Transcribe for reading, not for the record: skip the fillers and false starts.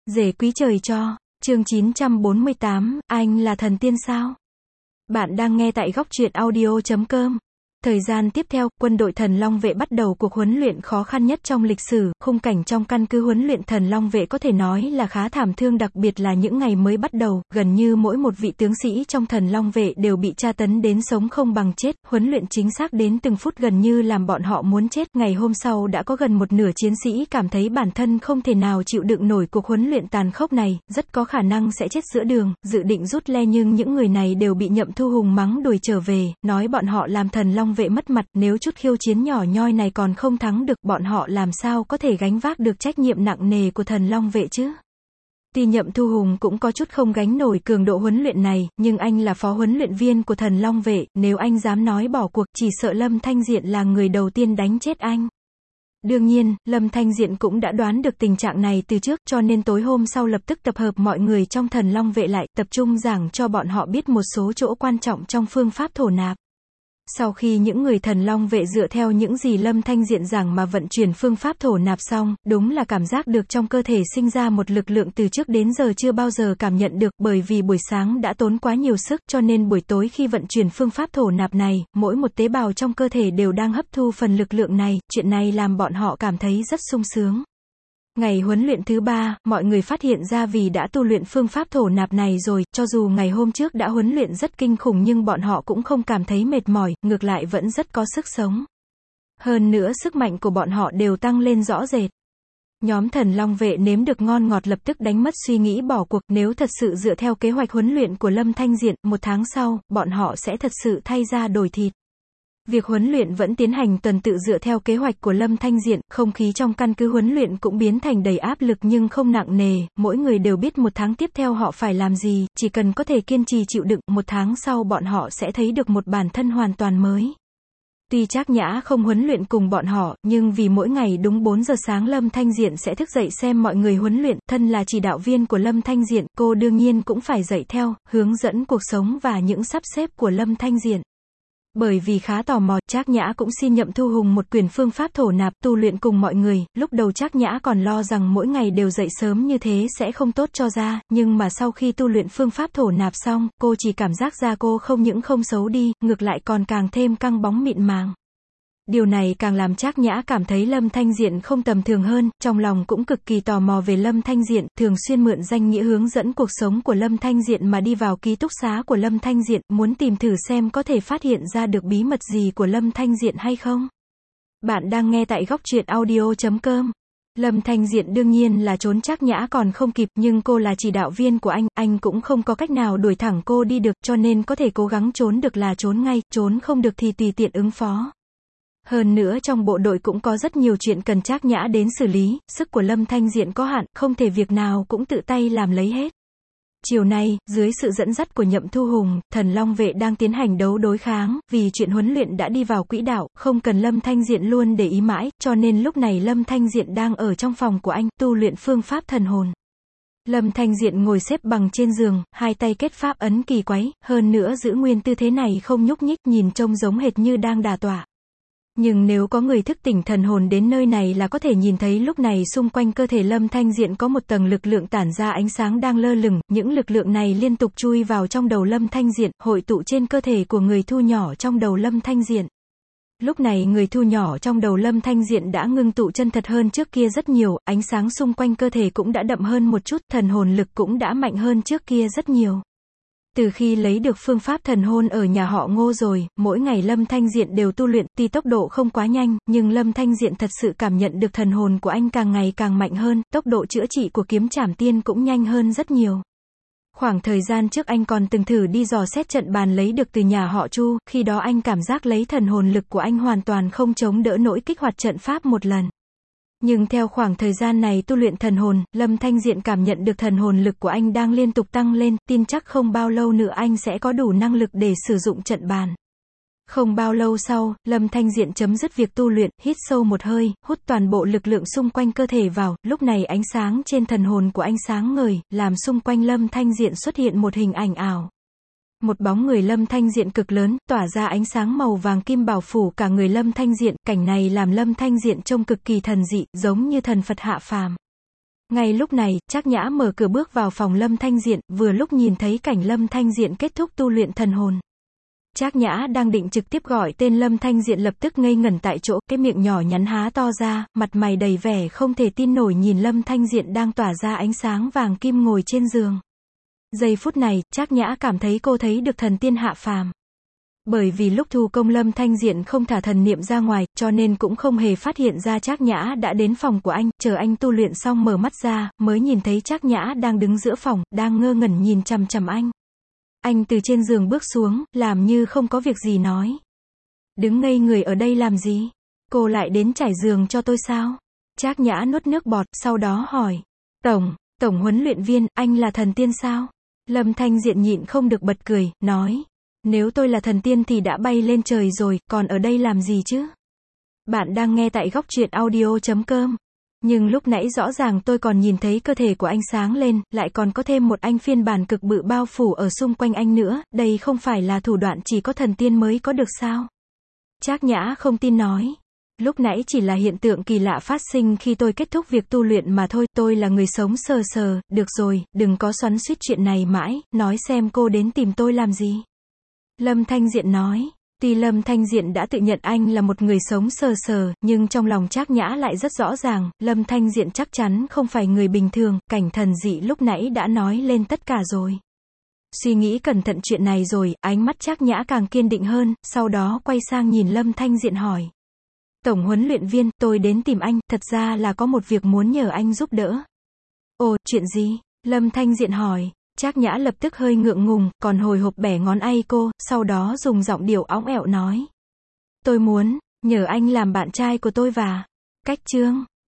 Rể quý trời cho, chương 948, anh là thần tiên sao? Bạn đang nghe tại góc truyện audio.com. Thời gian tiếp theo, quân đội Thần Long Vệ bắt đầu cuộc huấn luyện khó khăn nhất trong lịch sử, khung cảnh trong căn cứ huấn luyện Thần Long Vệ có thể nói là khá thảm thương, đặc biệt là những ngày mới bắt đầu, gần như mỗi một vị tướng sĩ trong Thần Long Vệ đều bị tra tấn đến sống không bằng chết, huấn luyện chính xác đến từng phút gần như làm bọn họ muốn chết. Ngày hôm sau đã có gần một nửa chiến sĩ cảm thấy bản thân không thể nào chịu đựng nổi cuộc huấn luyện tàn khốc này, rất có khả năng sẽ chết giữa đường, dự định rút le, nhưng những người này đều bị Nhậm Thu Hùng mắng đuổi trở về, nói bọn họ làm Thần Long Vệ mất mặt, nếu chút khiêu chiến nhỏ nhoi này còn không thắng được, bọn họ làm sao có thể gánh vác được trách nhiệm nặng nề của Thần Long Vệ chứ. Tuy Nhậm Thu Hùng cũng có chút không gánh nổi cường độ huấn luyện này, nhưng anh là phó huấn luyện viên của Thần Long Vệ, nếu anh dám nói bỏ cuộc, chỉ sợ Lâm Thanh Diện là người đầu tiên đánh chết anh. Đương nhiên, Lâm Thanh Diện cũng đã đoán được tình trạng này từ trước, cho nên tối hôm sau lập tức tập hợp mọi người trong Thần Long Vệ lại, tập trung giảng cho bọn họ biết một số chỗ quan trọng trong phương pháp thổ nạp. Sau khi những người Thần Long Vệ dựa theo những gì Lâm Thanh Diện giảng mà vận chuyển phương pháp thổ nạp xong, đúng là cảm giác được trong cơ thể sinh ra một lực lượng từ trước đến giờ chưa bao giờ cảm nhận được, bởi vì buổi sáng đã tốn quá nhiều sức, cho nên buổi tối khi vận chuyển phương pháp thổ nạp này, mỗi một tế bào trong cơ thể đều đang hấp thu phần lực lượng này, chuyện này làm bọn họ cảm thấy rất sung sướng. Ngày huấn luyện thứ 3, mọi người phát hiện ra vì đã tu luyện phương pháp thổ nạp này rồi, cho dù ngày hôm trước đã huấn luyện rất kinh khủng nhưng bọn họ cũng không cảm thấy mệt mỏi, ngược lại vẫn rất có sức sống. Hơn nữa sức mạnh của bọn họ đều tăng lên rõ rệt. Nhóm Thần Long Vệ nếm được ngon ngọt lập tức đánh mất suy nghĩ bỏ cuộc, nếu thật sự dựa theo kế hoạch huấn luyện của Lâm Thanh Diện, một tháng sau, bọn họ sẽ thật sự thay da đổi thịt. Việc huấn luyện vẫn tiến hành tuần tự dựa theo kế hoạch của Lâm Thanh Diện, không khí trong căn cứ huấn luyện cũng biến thành đầy áp lực nhưng không nặng nề, mỗi người đều biết một tháng tiếp theo họ phải làm gì, chỉ cần có thể kiên trì chịu đựng, một tháng sau bọn họ sẽ thấy được một bản thân hoàn toàn mới. Tuy Trác Nhã không huấn luyện cùng bọn họ, nhưng vì mỗi ngày đúng 4 giờ sáng Lâm Thanh Diện sẽ thức dậy xem mọi người huấn luyện, thân là chỉ đạo viên của Lâm Thanh Diện, cô đương nhiên cũng phải dậy theo, hướng dẫn cuộc sống và những sắp xếp của Lâm Thanh Diện. Bởi vì khá tò mò, Trác Nhã cũng xin Nhậm Thu Hùng một quyển phương pháp thổ nạp tu luyện cùng mọi người. Lúc đầu Trác Nhã còn lo rằng mỗi ngày đều dậy sớm như thế sẽ không tốt cho da, nhưng mà sau khi tu luyện phương pháp thổ nạp xong, cô chỉ cảm giác da cô không những không xấu đi, ngược lại còn càng thêm căng bóng mịn màng. Điều này càng làm Trác Nhã cảm thấy Lâm Thanh Diện không tầm thường hơn, trong lòng cũng cực kỳ tò mò về Lâm Thanh Diện, thường xuyên mượn danh nghĩa hướng dẫn cuộc sống của Lâm Thanh Diện mà đi vào ký túc xá của Lâm Thanh Diện, muốn tìm thử xem có thể phát hiện ra được bí mật gì của Lâm Thanh Diện hay không. Bạn đang nghe tại góc truyện audio.com. Lâm Thanh Diện đương nhiên là trốn Trác Nhã còn không kịp, nhưng cô là chỉ đạo viên của anh cũng không có cách nào đuổi thẳng cô đi được, cho nên có thể cố gắng trốn được là trốn ngay, trốn không được thì tùy tiện ứng phó. Hơn nữa trong bộ đội cũng có rất nhiều chuyện cần Trác Nhã đến xử lý, sức của Lâm Thanh Diện có hạn, không thể việc nào cũng tự tay làm lấy hết. Chiều nay, dưới sự dẫn dắt của Nhậm Thu Hùng, Thần Long Vệ đang tiến hành đấu đối kháng, vì chuyện huấn luyện đã đi vào quỹ đạo, không cần Lâm Thanh Diện luôn để ý mãi, cho nên lúc này Lâm Thanh Diện đang ở trong phòng của anh, tu luyện phương pháp thần hồn. Lâm Thanh Diện ngồi xếp bằng trên giường, hai tay kết pháp ấn kỳ quái, hơn nữa giữ nguyên tư thế này không nhúc nhích, nhìn trông giống hệt như đang đả tọa. Nhưng nếu có người thức tỉnh thần hồn đến nơi này là có thể nhìn thấy lúc này xung quanh cơ thể Lâm Thanh Diện có một tầng lực lượng tản ra ánh sáng đang lơ lửng, những lực lượng này liên tục chui vào trong đầu Lâm Thanh Diện, hội tụ trên cơ thể của người thu nhỏ trong đầu Lâm Thanh Diện. Lúc này người thu nhỏ trong đầu Lâm Thanh Diện đã ngưng tụ chân thật hơn trước kia rất nhiều, ánh sáng xung quanh cơ thể cũng đã đậm hơn một chút, thần hồn lực cũng đã mạnh hơn trước kia rất nhiều. Từ khi lấy được phương pháp thần hồn ở nhà họ Ngô rồi, mỗi ngày Lâm Thanh Diện đều tu luyện, tuy tốc độ không quá nhanh, nhưng Lâm Thanh Diện thật sự cảm nhận được thần hồn của anh càng ngày càng mạnh hơn, tốc độ chữa trị của kiếm trảm tiên cũng nhanh hơn rất nhiều. Khoảng thời gian trước anh còn từng thử đi dò xét trận bàn lấy được từ nhà họ Chu, khi đó anh cảm giác lấy thần hồn lực của anh hoàn toàn không chống đỡ nổi kích hoạt trận pháp một lần. Nhưng theo khoảng thời gian này tu luyện thần hồn, Lâm Thanh Diện cảm nhận được thần hồn lực của anh đang liên tục tăng lên, tin chắc không bao lâu nữa anh sẽ có đủ năng lực để sử dụng trận bàn. Không bao lâu sau, Lâm Thanh Diện chấm dứt việc tu luyện, hít sâu một hơi, hút toàn bộ lực lượng xung quanh cơ thể vào, lúc này ánh sáng trên thần hồn của anh sáng ngời, làm xung quanh Lâm Thanh Diện xuất hiện một hình ảnh ảo. Một bóng người Lâm Thanh Diện cực lớn, tỏa ra ánh sáng màu vàng kim bao phủ cả người Lâm Thanh Diện, cảnh này làm Lâm Thanh Diện trông cực kỳ thần dị, giống như thần Phật hạ phàm. Ngay lúc này, Trác Nhã mở cửa bước vào phòng Lâm Thanh Diện, vừa lúc nhìn thấy cảnh Lâm Thanh Diện kết thúc tu luyện thần hồn. Trác Nhã đang định trực tiếp gọi tên Lâm Thanh Diện lập tức ngây ngẩn tại chỗ, cái miệng nhỏ nhắn há to ra, mặt mày đầy vẻ không thể tin nổi nhìn Lâm Thanh Diện đang tỏa ra ánh sáng vàng kim ngồi trên giường. Giây phút này, Trác Nhã cảm thấy cô thấy được thần tiên hạ phàm. Bởi vì lúc thu công Lâm Thanh Diện không thả thần niệm ra ngoài, cho nên cũng không hề phát hiện ra Trác Nhã đã đến phòng của anh, chờ anh tu luyện xong mở mắt ra, mới nhìn thấy Trác Nhã đang đứng giữa phòng, đang ngơ ngẩn nhìn chằm chằm anh. Anh từ trên giường bước xuống, làm như không có việc gì nói. Đứng ngây người ở đây làm gì? Cô lại đến trải giường cho tôi sao? Trác Nhã nuốt nước bọt, sau đó hỏi. Tổng huấn luyện viên, anh là thần tiên sao? Lâm Thanh Diện nhịn không được bật cười, nói. Nếu tôi là thần tiên thì đã bay lên trời rồi, còn ở đây làm gì chứ? Bạn đang nghe tại góc truyện audio.com. Nhưng lúc nãy rõ ràng tôi còn nhìn thấy cơ thể của anh sáng lên, lại còn có thêm một anh phiên bản cực bự bao phủ ở xung quanh anh nữa, đây không phải là thủ đoạn chỉ có thần tiên mới có được sao? Trác Nhã không tin nói. Lúc nãy chỉ là hiện tượng kỳ lạ phát sinh khi tôi kết thúc việc tu luyện mà thôi, tôi là người sống sờ sờ, được rồi, đừng có xoắn xuýt chuyện này mãi, nói xem cô đến tìm tôi làm gì? Lâm Thanh Diện nói. Tuy Lâm Thanh Diện đã tự nhận anh là một người sống sờ sờ, nhưng trong lòng Trác Nhã lại rất rõ ràng, Lâm Thanh Diện chắc chắn không phải người bình thường, cảnh thần dị lúc nãy đã nói lên tất cả rồi. Suy nghĩ cẩn thận chuyện này rồi, ánh mắt Trác Nhã càng kiên định hơn, sau đó quay sang nhìn Lâm Thanh Diện hỏi. Tổng huấn luyện viên, tôi đến tìm anh, thật ra là có một việc muốn nhờ anh giúp đỡ. Ồ, chuyện gì? Lâm Thanh Diện hỏi. Trác Nhã lập tức hơi ngượng ngùng, còn hồi hộp bẻ ngón tay cô, sau đó dùng giọng điệu óng ẹo nói. Tôi muốn nhờ anh làm bạn trai của tôi và cách Trương.